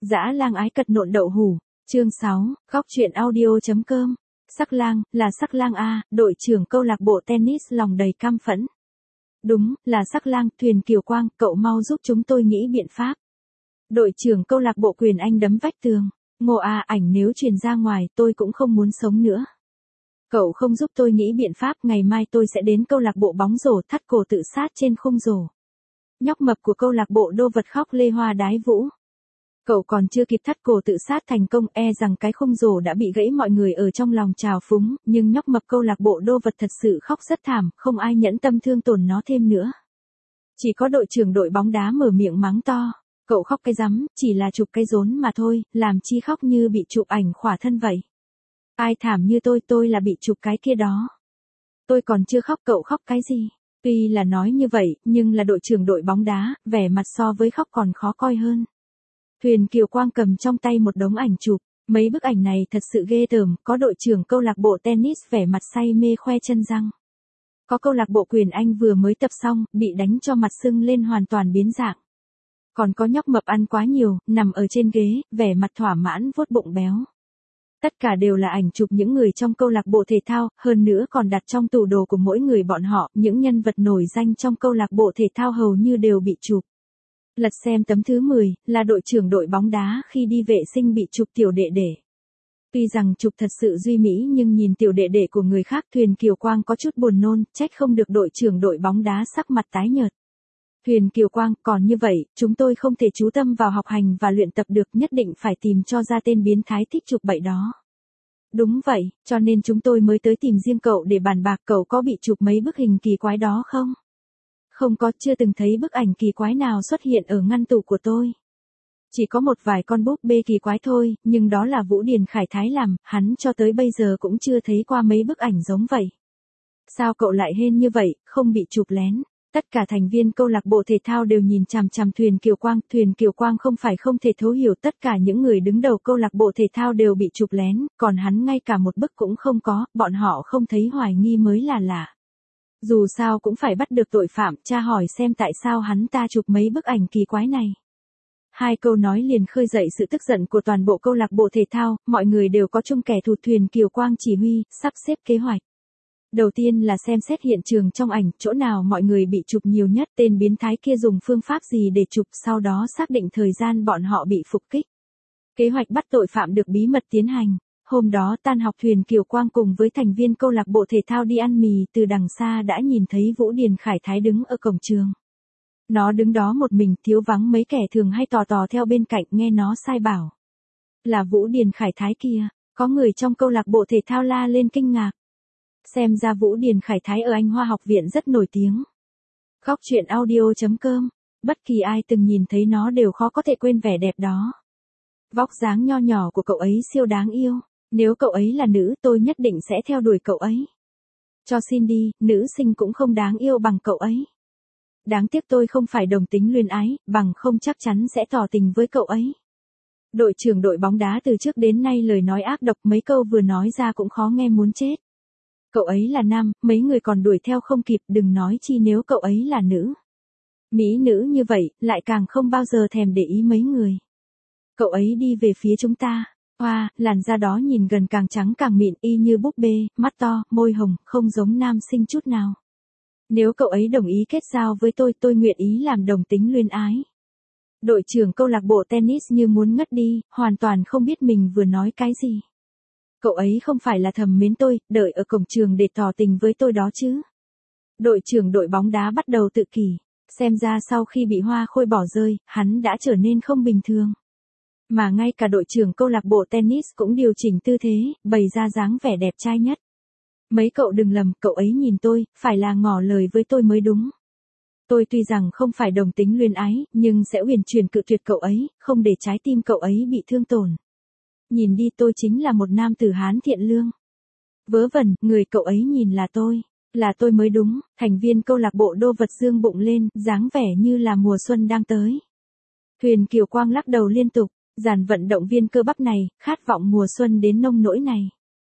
Dã lang ái cật nộn đậu hủ. Chương 6, góc truyện audio.com. Sắc lang, là Sắc lang a, đội trưởng câu lạc bộ tennis lòng đầy căm phẫn. Đúng, là Sắc lang, Thuyền Kiều Quang, cậu mau giúp chúng tôi nghĩ biện pháp. Đội trưởng câu lạc bộ Quyền Anh đấm vách tường. Ngô a, ảnh nếu truyền ra ngoài tôi cũng không muốn sống nữa. Cậu không giúp tôi nghĩ biện pháp, ngày mai tôi sẽ đến câu lạc bộ bóng rổ thắt cổ tự sát trên khung rổ. Nhóc mập của câu lạc bộ Đô Vật khóc lê hoa đái vũ. Cậu còn chưa kịp thắt cổ tự sát thành công, rằng cái khung rổ đã bị gãy, mọi người ở trong lòng trào phúng, nhưng nhóc mập câu lạc bộ Đô Vật thật sự khóc rất thảm, không ai nhẫn tâm thương tổn nó thêm nữa. Chỉ có đội trưởng đội bóng đá mở miệng mắng to, cậu khóc cái rắm, chỉ là chụp cái rốn mà thôi, làm chi khóc như bị chụp ảnh khỏa thân vậy. Ai thảm như tôi là bị chụp cái kia đó. Tôi còn chưa khóc, cậu khóc cái gì? Tuy là nói như vậy, nhưng là đội trưởng đội bóng đá, vẻ mặt so với khóc còn khó coi hơn. Thuyền Kiều Quang cầm trong tay một đống ảnh chụp, mấy bức ảnh này thật sự ghê tởm, có đội trưởng câu lạc bộ tennis vẻ mặt say mê khoe chân răng. Có câu lạc bộ Quyền Anh vừa mới tập xong, bị đánh cho mặt sưng lên hoàn toàn biến dạng. Còn có nhóc mập ăn quá nhiều, nằm ở trên ghế, vẻ mặt thỏa mãn vuốt bụng béo. Tất cả đều là ảnh chụp những người trong câu lạc bộ thể thao, hơn nữa còn đặt trong tủ đồ của mỗi người bọn họ, những nhân vật nổi danh trong câu lạc bộ thể thao hầu như đều bị chụp. Lật xem tấm thứ 10, là đội trưởng đội bóng đá khi đi vệ sinh bị chụp tiểu đệ đệ. Tuy rằng chụp thật sự duy mỹ nhưng nhìn tiểu đệ đệ của người khác, Thuyền Kiều Quang có chút buồn nôn, trách không được đội trưởng đội bóng đá sắc mặt tái nhợt. Thuyền Kiều Quang, còn như vậy, chúng tôi không thể chú tâm vào học hành và luyện tập được, nhất định phải tìm cho ra tên biến thái thích chụp bậy đó. Đúng vậy, cho nên chúng tôi mới tới tìm riêng cậu để bàn bạc, cậu có bị chụp mấy bức hình kỳ quái đó không? Không có, chưa từng thấy bức ảnh kỳ quái nào xuất hiện ở ngăn tủ của tôi. Chỉ có một vài con búp bê kỳ quái thôi, nhưng đó là Vũ Điền Khải Thái làm, hắn cho tới bây giờ cũng chưa thấy qua mấy bức ảnh giống vậy. Sao cậu lại hên như vậy, không bị chụp lén? Tất cả thành viên câu lạc bộ thể thao đều nhìn chằm chằm Thuyền Kiều Quang. Thuyền Kiều Quang không phải không thể thấu hiểu, tất cả những người đứng đầu câu lạc bộ thể thao đều bị chụp lén, còn hắn ngay cả một bức cũng không có, bọn họ không thấy hoài nghi mới là lạ. Dù sao cũng phải bắt được tội phạm, tra hỏi xem tại sao hắn ta chụp mấy bức ảnh kỳ quái này. Hai câu nói liền khơi dậy sự tức giận của toàn bộ câu lạc bộ thể thao, mọi người đều có chung kẻ thù. Thuyền Kiều Quang chỉ huy, sắp xếp kế hoạch. Đầu tiên là xem xét hiện trường trong ảnh, chỗ nào mọi người bị chụp nhiều nhất, tên biến thái kia dùng phương pháp gì để chụp, sau đó xác định thời gian bọn họ bị phục kích. Kế hoạch bắt tội phạm được bí mật tiến hành. Hôm đó tan học, Thuyền Kiều Quang cùng với thành viên câu lạc bộ thể thao đi ăn mì, từ đằng xa đã nhìn thấy Vũ Điền Khải Thái đứng ở cổng trường. Nó đứng đó một mình, thiếu vắng mấy kẻ thường hay tò theo bên cạnh, nghe nó sai bảo. Là Vũ Điền Khải Thái kia, có người trong câu lạc bộ thể thao la lên kinh ngạc. Xem ra Vũ Điền Khải Thái ở Anh Hoa học viện rất nổi tiếng. Góc truyện audio.com, bất kỳ ai từng nhìn thấy nó đều khó có thể quên vẻ đẹp đó. Vóc dáng nho nhỏ của cậu ấy siêu đáng yêu. Nếu cậu ấy là nữ, tôi nhất định sẽ theo đuổi cậu ấy. Cho xin đi, nữ sinh cũng không đáng yêu bằng cậu ấy. Đáng tiếc tôi không phải đồng tính luyến ái, bằng không chắc chắn sẽ tỏ tình với cậu ấy. Đội trưởng đội bóng đá từ trước đến nay lời nói ác độc, mấy câu vừa nói ra cũng khó nghe muốn chết. Cậu ấy là nam, mấy người còn đuổi theo không kịp, đừng nói chi nếu cậu ấy là nữ. Mỹ nữ như vậy, lại càng không bao giờ thèm để ý mấy người. Cậu ấy đi về phía chúng ta. Hoa, làn da đó nhìn gần càng trắng càng mịn, y như búp bê, mắt to, môi hồng, không giống nam sinh chút nào. Nếu cậu ấy đồng ý kết giao với tôi nguyện ý làm đồng tính luyến ái. Đội trưởng câu lạc bộ tennis như muốn ngất đi, hoàn toàn không biết mình vừa nói cái gì. Cậu ấy không phải là thầm mến tôi, đợi ở cổng trường để tỏ tình với tôi đó chứ. Đội trưởng đội bóng đá bắt đầu tự kỷ, xem ra sau khi bị Hoa Khôi bỏ rơi, hắn đã trở nên không bình thường. Mà ngay cả đội trưởng câu lạc bộ tennis cũng điều chỉnh tư thế, bày ra dáng vẻ đẹp trai nhất. Mấy cậu đừng lầm, cậu ấy nhìn tôi, phải là ngỏ lời với tôi mới đúng. Tôi tuy rằng không phải đồng tính luyến ái, nhưng sẽ uyển chuyển cự tuyệt cậu ấy, không để trái tim cậu ấy bị thương tổn. Nhìn đi, tôi chính là một nam tử Hán thiện lương. Vớ vẩn, người cậu ấy nhìn là tôi mới đúng. Thành viên câu lạc bộ Đô Vật dương bụng lên, dáng vẻ như là mùa xuân đang tới. Thuyền Kiều Quang lắc đầu liên tục. Dàn vận động viên cơ bắp này, khát vọng mùa xuân đến nông nỗi này.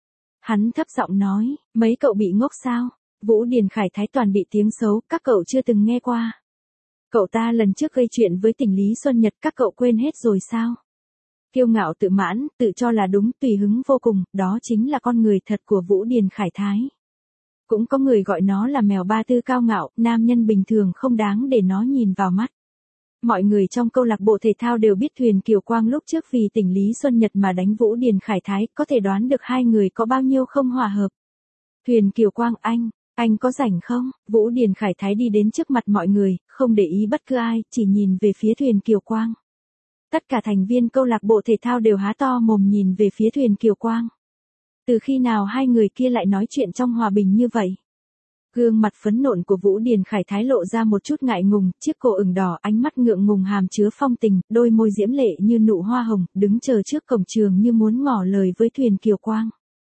Hắn thấp giọng nói, mấy cậu bị ngốc sao? Vũ Điền Khải Thái toàn bị tiếng xấu, các cậu chưa từng nghe qua. Cậu ta lần trước gây chuyện với tỉnh Lý Xuân Nhật, các cậu quên hết rồi sao? Kiêu ngạo tự mãn, tự cho là đúng, tùy hứng vô cùng, đó chính là con người thật của Vũ Điền Khải Thái. Cũng có người gọi nó là mèo ba tư cao ngạo, nam nhân bình thường không đáng để nó nhìn vào mắt. Mọi người trong câu lạc bộ thể thao đều biết Thuyền Kiều Quang lúc trước vì tỉnh Lý Xuân Nhật mà đánh Vũ Điền Khải Thái, có thể đoán được hai người có bao nhiêu không hòa hợp. Thuyền Kiều Quang anh có rảnh không? Vũ Điền Khải Thái đi đến trước mặt mọi người, không để ý bất cứ ai, chỉ nhìn về phía Thuyền Kiều Quang. Tất cả thành viên câu lạc bộ thể thao đều há to mồm nhìn về phía Thuyền Kiều Quang. Từ khi nào hai người kia lại nói chuyện trong hòa bình như vậy? Gương mặt phấn nộn của Vũ Điền Khải Thái lộ ra một chút ngại ngùng, chiếc cổ ửng đỏ, ánh mắt ngượng ngùng hàm chứa phong tình, đôi môi diễm lệ như nụ hoa hồng, đứng chờ trước cổng trường như muốn ngỏ lời với Thuyền Kiều Quang.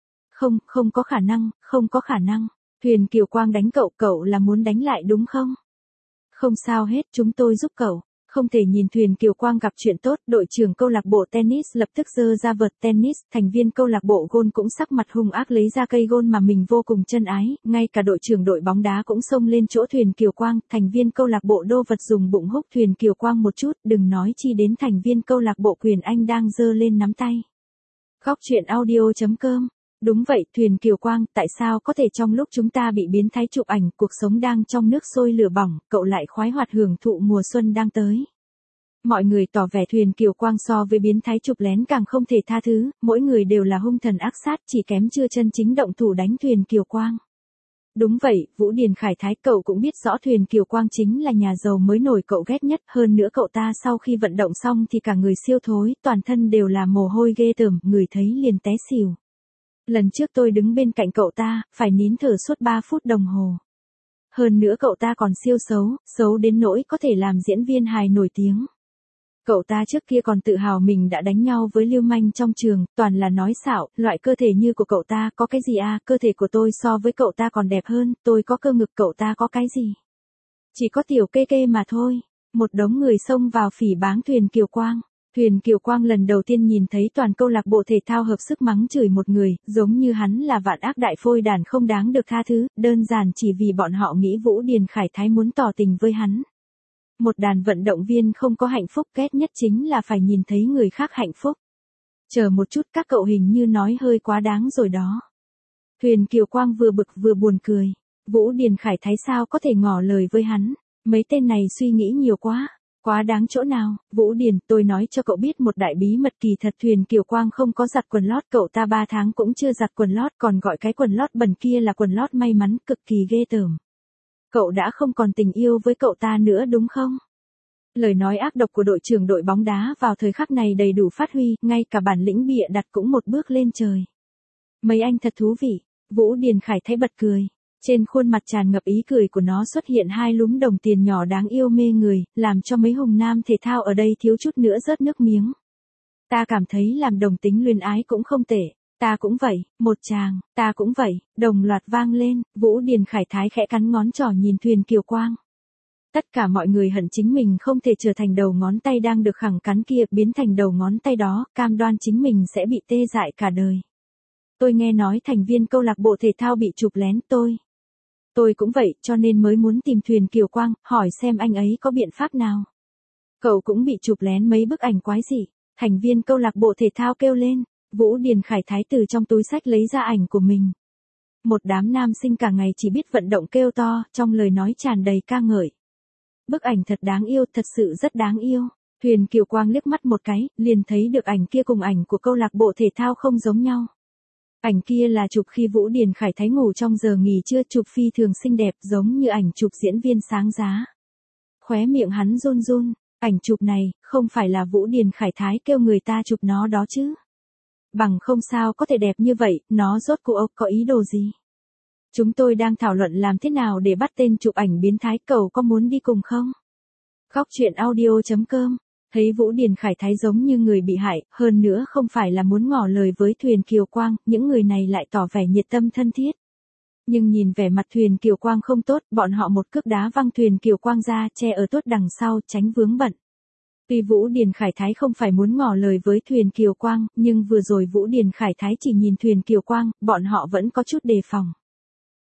Không có khả năng, không có khả năng. Thuyền Kiều Quang đánh cậu là muốn đánh lại đúng không? Không sao hết, chúng tôi giúp cậu. Không thể nhìn Thuyền Kiều Quang gặp chuyện tốt, đội trưởng câu lạc bộ tennis lập tức giơ ra vợt tennis, thành viên câu lạc bộ golf cũng sắc mặt hung ác lấy ra cây golf mà mình vô cùng chân ái, ngay cả đội trưởng đội bóng đá cũng xông lên chỗ Thuyền Kiều Quang, thành viên câu lạc bộ đô vật dùng bụng húc Thuyền Kiều Quang một chút, đừng nói chi đến thành viên câu lạc bộ Quyền Anh đang giơ lên nắm tay. Góc truyện audio.com. Đúng vậy, Thuyền Kiều Quang, tại sao có thể trong lúc chúng ta bị biến thái chụp ảnh, cuộc sống đang trong nước sôi lửa bỏng, cậu lại khoái hoạt hưởng thụ mùa xuân đang tới. Mọi người tỏ vẻ Thuyền Kiều Quang so với biến thái chụp lén càng không thể tha thứ, mỗi người đều là hung thần ác sát, chỉ kém chưa chân chính động thủ đánh Thuyền Kiều Quang. Đúng vậy, Vũ Điền Khải Thái, cậu cũng biết rõ Thuyền Kiều Quang chính là nhà giàu mới nổi cậu ghét nhất, hơn nữa cậu ta sau khi vận động xong thì cả người siêu thối, toàn thân đều là mồ hôi ghê tởm, người thấy liền té xỉu. Lần trước tôi đứng bên cạnh cậu ta, phải nín thở suốt 3 phút đồng hồ. Hơn nữa cậu ta còn siêu xấu đến nỗi có thể làm diễn viên hài nổi tiếng. Cậu ta trước kia còn tự hào mình đã đánh nhau với lưu manh trong trường, toàn là nói xạo, loại cơ thể như của cậu ta có cái gì à, cơ thể của tôi so với cậu ta còn đẹp hơn, tôi có cơ ngực, cậu ta có cái gì? Chỉ có tiểu kê mà thôi. Một đống người xông vào phỉ báng Thuyền Kiều Quang. Thuyền Kiều Quang lần đầu tiên nhìn thấy toàn câu lạc bộ thể thao hợp sức mắng chửi một người, giống như hắn là vạn ác đại phôi đàn không đáng được tha thứ, đơn giản chỉ vì bọn họ nghĩ Vũ Điền Khải Thái muốn tỏ tình với hắn. Một đàn vận động viên không có hạnh phúc, ghét nhất chính là phải nhìn thấy người khác hạnh phúc. Chờ một chút, các cậu hình như nói hơi quá đáng rồi đó. Thuyền Kiều Quang vừa bực vừa buồn cười. Vũ Điền Khải Thái sao có thể ngỏ lời với hắn, mấy tên này suy nghĩ nhiều quá. Quá đáng chỗ nào, Vũ Điền, tôi nói cho cậu biết một đại bí mật kỳ thật, Thuyền Kiều Quang không có giặt quần lót, cậu ta 3 tháng cũng chưa giặt quần lót, còn gọi cái quần lót bẩn kia là quần lót may mắn, cực kỳ ghê tởm. Cậu đã không còn tình yêu với cậu ta nữa đúng không? Lời nói ác độc của đội trưởng đội bóng đá vào thời khắc này đầy đủ phát huy, ngay cả bản lĩnh bịa đặt cũng một bước lên trời. Mấy anh thật thú vị, Vũ Điền Khải Thái bật cười. Trên khuôn mặt tràn ngập ý cười của nó xuất hiện 2 lúm đồng tiền nhỏ đáng yêu mê người, làm cho mấy hùng nam thể thao ở đây thiếu chút nữa rớt nước miếng. Ta cảm thấy làm đồng tính luyến ái cũng không tệ. Ta cũng vậy, một chàng, ta cũng vậy, đồng loạt vang lên, Vũ Điền Khải Thái khẽ cắn ngón trỏ nhìn Thuyền Kiều Quang. Tất cả mọi người hận chính mình không thể trở thành đầu ngón tay đang được khẳng cắn kia, biến thành đầu ngón tay đó, cam đoan chính mình sẽ bị tê dại cả đời. Tôi nghe nói thành viên câu lạc bộ thể thao bị chụp lén, tôi cũng vậy, cho nên mới muốn tìm Thuyền Kiều Quang, hỏi xem anh ấy có biện pháp nào. Cậu cũng bị chụp lén mấy bức ảnh quái dị, thành viên câu lạc bộ thể thao kêu lên. Vũ Điền Khải Thái từ trong túi xách lấy ra ảnh của mình. Một đám nam sinh cả ngày chỉ biết vận động kêu to, trong lời nói tràn đầy ca ngợi. Bức ảnh thật đáng yêu, thật sự rất đáng yêu. Thuyền Kiều Quang liếc mắt một cái, liền thấy được ảnh kia cùng ảnh của câu lạc bộ thể thao không giống nhau. Ảnh kia là chụp khi Vũ Điền Khải Thái ngủ trong giờ nghỉ trưa, chụp phi thường xinh đẹp giống như ảnh chụp diễn viên sáng giá. Khóe miệng hắn run run, ảnh chụp này, không phải là Vũ Điền Khải Thái kêu người ta chụp nó đó chứ. Bằng không sao có thể đẹp như vậy, nó rốt cuộc có ý đồ gì? Chúng tôi đang thảo luận làm thế nào để bắt tên chụp ảnh biến thái, cậu có muốn đi cùng không? Góc truyện audio.com. Thấy Vũ Điền Khải Thái giống như người bị hại, hơn nữa không phải là muốn ngỏ lời với Thuyền Kiều Quang, những người này lại tỏ vẻ nhiệt tâm thân thiết. Nhưng nhìn vẻ mặt Thuyền Kiều Quang không tốt, bọn họ một cước đá văng Thuyền Kiều Quang ra, che ở tuốt đằng sau, tránh vướng bận. Tuy Vũ Điền Khải Thái không phải muốn ngỏ lời với Thuyền Kiều Quang, nhưng vừa rồi Vũ Điền Khải Thái chỉ nhìn Thuyền Kiều Quang, bọn họ vẫn có chút đề phòng.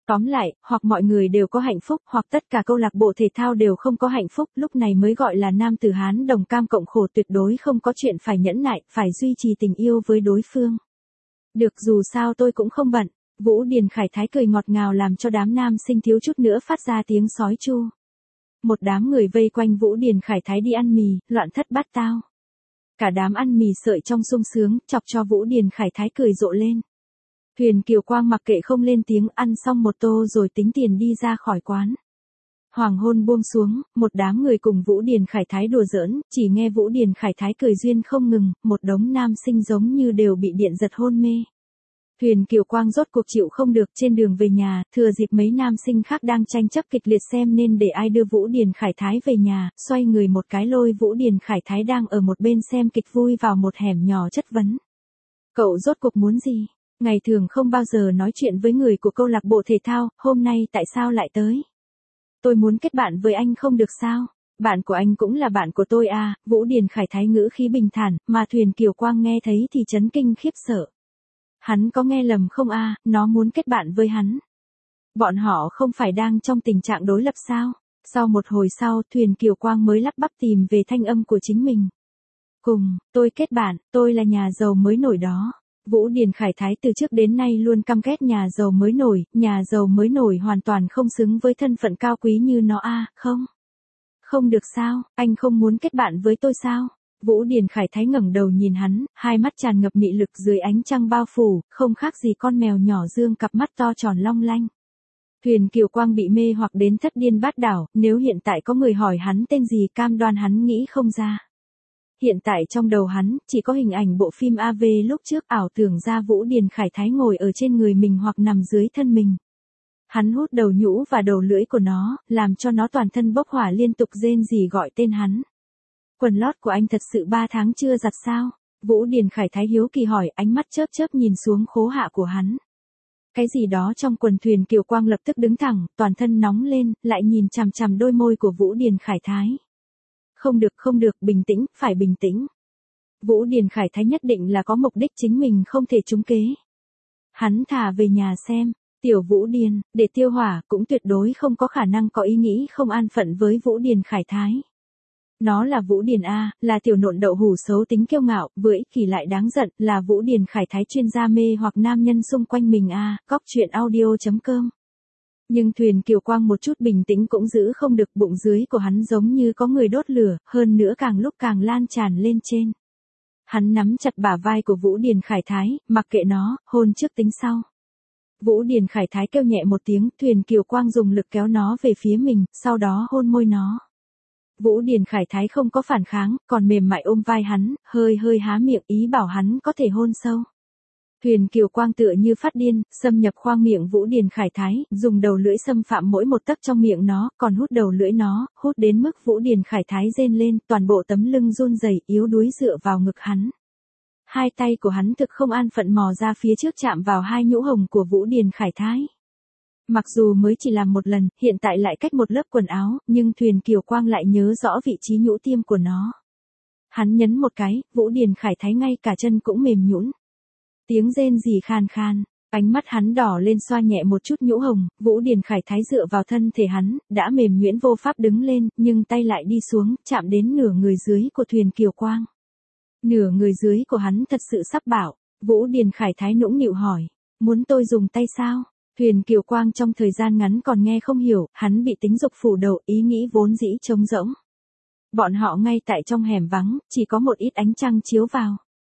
Tóm lại, hoặc mọi người đều có hạnh phúc, hoặc tất cả câu lạc bộ thể thao đều không có hạnh phúc, lúc này mới gọi là nam tử Hán đồng cam cộng khổ, tuyệt đối không có chuyện phải nhẫn nại, phải duy trì tình yêu với đối phương. Được, dù sao tôi cũng không bận. Vũ Điền Khải Thái cười ngọt ngào làm cho đám nam sinh thiếu chút nữa phát ra tiếng sói chu. Một đám người vây quanh Vũ Điền Khải Thái đi ăn mì, loạn thất bát tao. Cả đám ăn mì sợi trong sung sướng, chọc cho Vũ Điền Khải Thái cười rộ lên. Thuyền Kiều Quang mặc kệ không lên tiếng, ăn xong một tô rồi tính tiền đi ra khỏi quán. Hoàng hôn buông xuống, một đám người cùng Vũ Điền Khải Thái đùa giỡn, chỉ nghe Vũ Điền Khải Thái cười duyên không ngừng, một đống nam sinh giống như đều bị điện giật hôn mê. Thuyền Kiều Quang rốt cuộc chịu không được, trên đường về nhà, thừa dịp mấy nam sinh khác đang tranh chấp kịch liệt xem nên để ai đưa Vũ Điền Khải Thái về nhà, xoay người một cái lôi Vũ Điền Khải Thái đang ở một bên xem kịch vui vào một hẻm nhỏ chất vấn. Cậu rốt cuộc muốn gì? Ngày thường không bao giờ nói chuyện với người của câu lạc bộ thể thao, hôm nay tại sao lại tới? Tôi muốn kết bạn với anh không được sao? Bạn của anh cũng là bạn của tôi à, Vũ Điền Khải Thái ngữ khí bình thản, mà Thuyền Kiều Quang nghe thấy thì chấn kinh khiếp sợ. Hắn có nghe lầm không à, nó muốn kết bạn với hắn. Bọn họ không phải đang trong tình trạng đối lập sao? Sau một hồi sau, Thuyền Kiều Quang mới lắp bắp tìm về thanh âm của chính mình. Tôi kết bạn, tôi là nhà giàu mới nổi đó. Vũ Điền Khải Thái từ trước đến nay luôn căm ghét nhà giàu mới nổi hoàn toàn không xứng với thân phận cao quý như nó à, không? Không được sao, anh không muốn kết bạn với tôi sao? Vũ Điền Khải Thái ngẩng đầu nhìn hắn, hai mắt tràn ngập mị lực dưới ánh trăng bao phủ, không khác gì con mèo nhỏ dương cặp mắt to tròn long lanh. Thuyền Kiều Quang bị mê hoặc đến thất điên bát đảo, nếu hiện tại có người hỏi hắn tên gì cam đoan hắn nghĩ không ra. Hiện tại trong đầu hắn, chỉ có hình ảnh bộ phim AV lúc trước ảo tưởng ra Vũ Điền Khải Thái ngồi ở trên người mình hoặc nằm dưới thân mình. Hắn hút đầu nhũ và đầu lưỡi của nó, làm cho nó toàn thân bốc hỏa liên tục rên rỉ gọi tên hắn. Quần lót của anh thật sự 3 tháng chưa giặt sao? Vũ Điền Khải Thái hiếu kỳ hỏi, ánh mắt chớp chớp nhìn xuống khố hạ của hắn. Cái gì đó trong quần. Thuyền Kiều Quang lập tức đứng thẳng, toàn thân nóng lên, lại nhìn chằm chằm đôi môi của Vũ Điền Khải Thái. Không được, bình tĩnh, phải bình tĩnh. Vũ Điền Khải Thái nhất định là có mục đích chính mình không thể trúng kế. Hắn thả về nhà xem, tiểu Vũ Điền, để tiêu hỏa, cũng tuyệt đối không có khả năng có ý nghĩ không an phận với Vũ Điền Khải Thái. Nó là Vũ Điền A, là tiểu nộn đậu hủ xấu tính kiêu ngạo, vừa ích kỷ lại đáng giận, là Vũ Điền Khải Thái chuyên gia mê hoặc nam nhân xung quanh mình A, cóc truyện audio.com. Nhưng Thuyền Kiều Quang một chút bình tĩnh cũng giữ không được, bụng dưới của hắn giống như có người đốt lửa, hơn nữa càng lúc càng lan tràn lên trên. Hắn nắm chặt bả vai của Vũ Điền Khải Thái, mặc kệ nó, hôn trước tính sau. Vũ Điền Khải Thái kêu nhẹ một tiếng, Thuyền Kiều Quang dùng lực kéo nó về phía mình, sau đó hôn môi nó. Vũ Điền Khải Thái không có phản kháng, còn mềm mại ôm vai hắn, hơi há miệng ý bảo hắn có thể hôn sâu. Thuyền Kiều Quang tựa như phát điên, xâm nhập khoang miệng Vũ Điền Khải Thái, dùng đầu lưỡi xâm phạm mỗi một tấc trong miệng nó, còn hút đầu lưỡi nó, hút đến mức Vũ Điền Khải Thái rên lên, toàn bộ tấm lưng run rẩy, yếu đuối dựa vào ngực hắn. Hai tay của hắn thực không an phận mò ra phía trước chạm vào hai nhũ hồng của Vũ Điền Khải Thái. Mặc dù mới chỉ làm một lần, hiện tại lại cách một lớp quần áo, nhưng Thuyền Kiều Quang lại nhớ rõ vị trí nhũ tiêm của nó. Hắn nhấn một cái, Vũ Điền Khải Thái ngay cả chân cũng mềm nhũn. Tiếng rên rỉ khan khan, ánh mắt hắn đỏ lên xoa nhẹ một chút nhũ hồng, Vũ Điền Khải Thái dựa vào thân thể hắn, đã mềm nhũn vô pháp đứng lên, nhưng tay lại đi xuống, chạm đến nửa người dưới của Thuyền Kiều Quang. Nửa người dưới của hắn thật sự sắp bạo, Vũ Điền Khải Thái nũng nịu hỏi, muốn tôi dùng tay sao? Thuyền Kiều Quang trong thời gian ngắn còn nghe không hiểu, hắn bị tính dục phủ đầu, ý nghĩ vốn dĩ trống rỗng. Bọn họ ngay tại trong hẻm vắng, chỉ có một ít ánh trăng chiếu vào.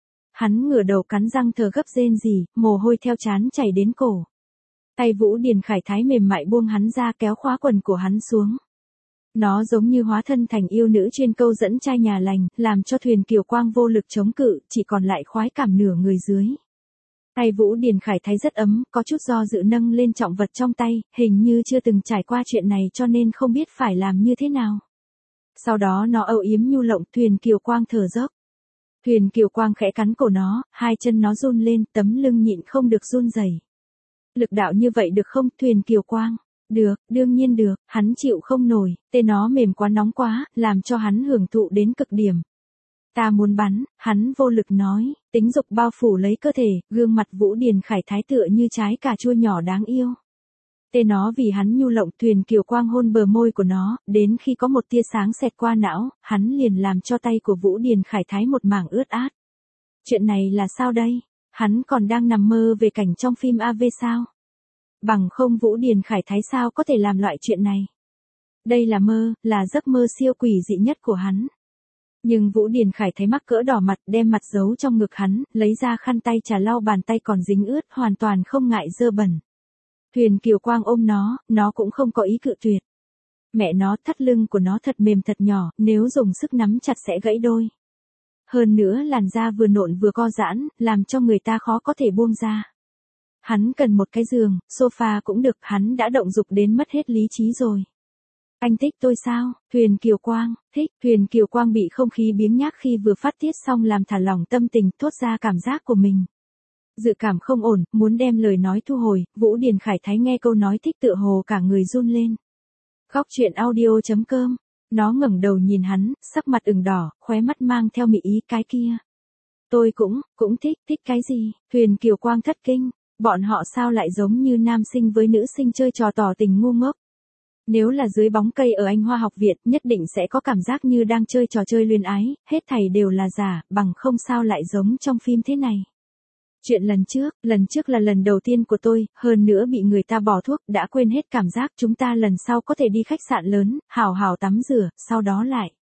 Hắn ngửa đầu cắn răng thở gấp rên rỉ, mồ hôi theo trán chảy đến cổ. Tay Vũ Điền Khải Thái mềm mại buông hắn ra kéo khóa quần của hắn xuống. Nó giống như hóa thân thành yêu nữ chuyên câu dẫn trai nhà lành, làm cho Thuyền Kiều Quang vô lực chống cự, chỉ còn lại khoái cảm nửa người dưới. Tay Vũ Điền Khải Thái rất ấm, có chút do dự nâng lên trọng vật trong tay, hình như chưa từng trải qua chuyện này cho nên không biết phải làm như thế nào. Sau đó nó âu yếm nhu lộng, Thuyền Kiều Quang thở dốc. Thuyền Kiều Quang khẽ cắn cổ nó, hai chân nó run lên, tấm lưng nhịn không được run rẩy. Lực đạo như vậy được không, Thuyền Kiều Quang? Được, đương nhiên được, hắn chịu không nổi, tên nó mềm quá nóng quá, làm cho hắn hưởng thụ đến cực điểm. Ta muốn bắn, hắn vô lực nói, tính dục bao phủ lấy cơ thể, gương mặt Vũ Điền Khải Thái tựa như trái cà chua nhỏ đáng yêu. Tê nó vì hắn nhu lộng. Thuyền Kiều Quang hôn bờ môi của nó, đến khi có một tia sáng xẹt qua não, hắn liền làm cho tay của Vũ Điền Khải Thái một mảng ướt át. Chuyện này là sao đây? Hắn còn đang nằm mơ về cảnh trong phim AV sao? Bằng không Vũ Điền Khải Thái sao có thể làm loại chuyện này? Đây là mơ, là giấc mơ siêu quỷ dị nhất của hắn. Nhưng Vũ Điền Khải Thái mắc cỡ đỏ mặt, đem mặt giấu trong ngực hắn, lấy ra khăn tay trà lau bàn tay còn dính ướt, hoàn toàn không ngại dơ bẩn. Thuyền Kiều Quang ôm nó cũng không có ý cự tuyệt. Mẹ nó, thắt lưng của nó thật mềm thật nhỏ, nếu dùng sức nắm chặt sẽ gãy đôi. Hơn nữa làn da vừa nộn vừa co giãn, làm cho người ta khó có thể buông ra. Hắn cần một cái giường, sofa cũng được, hắn đã động dục đến mất hết lý trí rồi. Anh thích tôi sao? Thuyền Kiều Quang, thích. Thuyền Kiều Quang bị không khí biếng nhác khi vừa phát tiết xong làm thả lỏng tâm tình, thốt ra cảm giác của mình. Dự cảm không ổn, muốn đem lời nói thu hồi, Vũ Điền Khải Thái nghe câu nói thích tựa hồ cả người run lên. Khóc chuyện audio.com. Nó ngẩng đầu nhìn hắn, sắc mặt ửng đỏ, khóe mắt mang theo mị ý. Cái kia. Tôi cũng thích cái gì? Thuyền Kiều Quang thất kinh. Bọn họ sao lại giống như nam sinh với nữ sinh chơi trò tỏ tình ngu ngốc? Nếu là dưới bóng cây ở Anh Hoa học viện, nhất định sẽ có cảm giác như đang chơi trò chơi luyến ái, hết thảy đều là giả, bằng không sao lại giống trong phim thế này. Chuyện lần trước là lần đầu tiên của tôi, hơn nữa bị người ta bỏ thuốc, đã quên hết cảm giác. Chúng ta lần sau có thể đi khách sạn lớn, hào hào tắm rửa, sau đó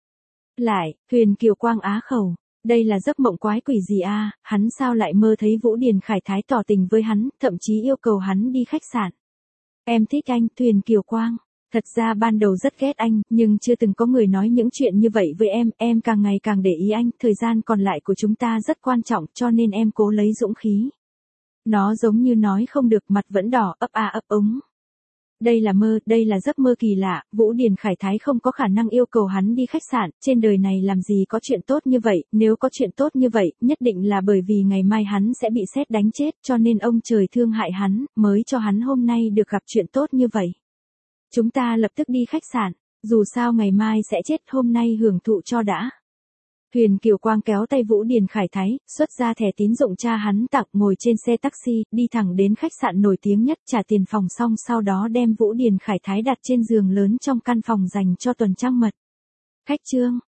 lại, Thuyền Kiều Quang á khẩu. Đây là giấc mộng quái quỷ gì a? Hắn sao lại mơ thấy Vũ Điền Khải Thái tỏ tình với hắn, thậm chí yêu cầu hắn đi khách sạn. Em thích anh, Thuyền Kiều Quang. Thật ra ban đầu rất ghét anh, nhưng chưa từng có người nói những chuyện như vậy với em càng ngày càng để ý anh, thời gian còn lại của chúng ta rất quan trọng, cho nên em cố lấy dũng khí. Nó giống như nói không được, mặt vẫn đỏ, ấp a ấp úng. Đây là mơ, đây là giấc mơ kỳ lạ, Vũ Điền Khải Thái không có khả năng yêu cầu hắn đi khách sạn, trên đời này làm gì có chuyện tốt như vậy, nếu có chuyện tốt như vậy, nhất định là bởi vì ngày mai hắn sẽ bị sét đánh chết, cho nên ông trời thương hại hắn, mới cho hắn hôm nay được gặp chuyện tốt như vậy. Chúng ta lập tức đi khách sạn, dù sao ngày mai sẽ chết, hôm nay hưởng thụ cho đã. Thuyền Kiều Quang kéo tay Vũ Điền Khải Thái, xuất ra thẻ tín dụng cha hắn tặng, ngồi trên xe taxi, đi thẳng đến khách sạn nổi tiếng nhất, trả tiền phòng xong sau đó đem Vũ Điền Khải Thái đặt trên giường lớn trong căn phòng dành cho tuần trăng mật. Khách trương,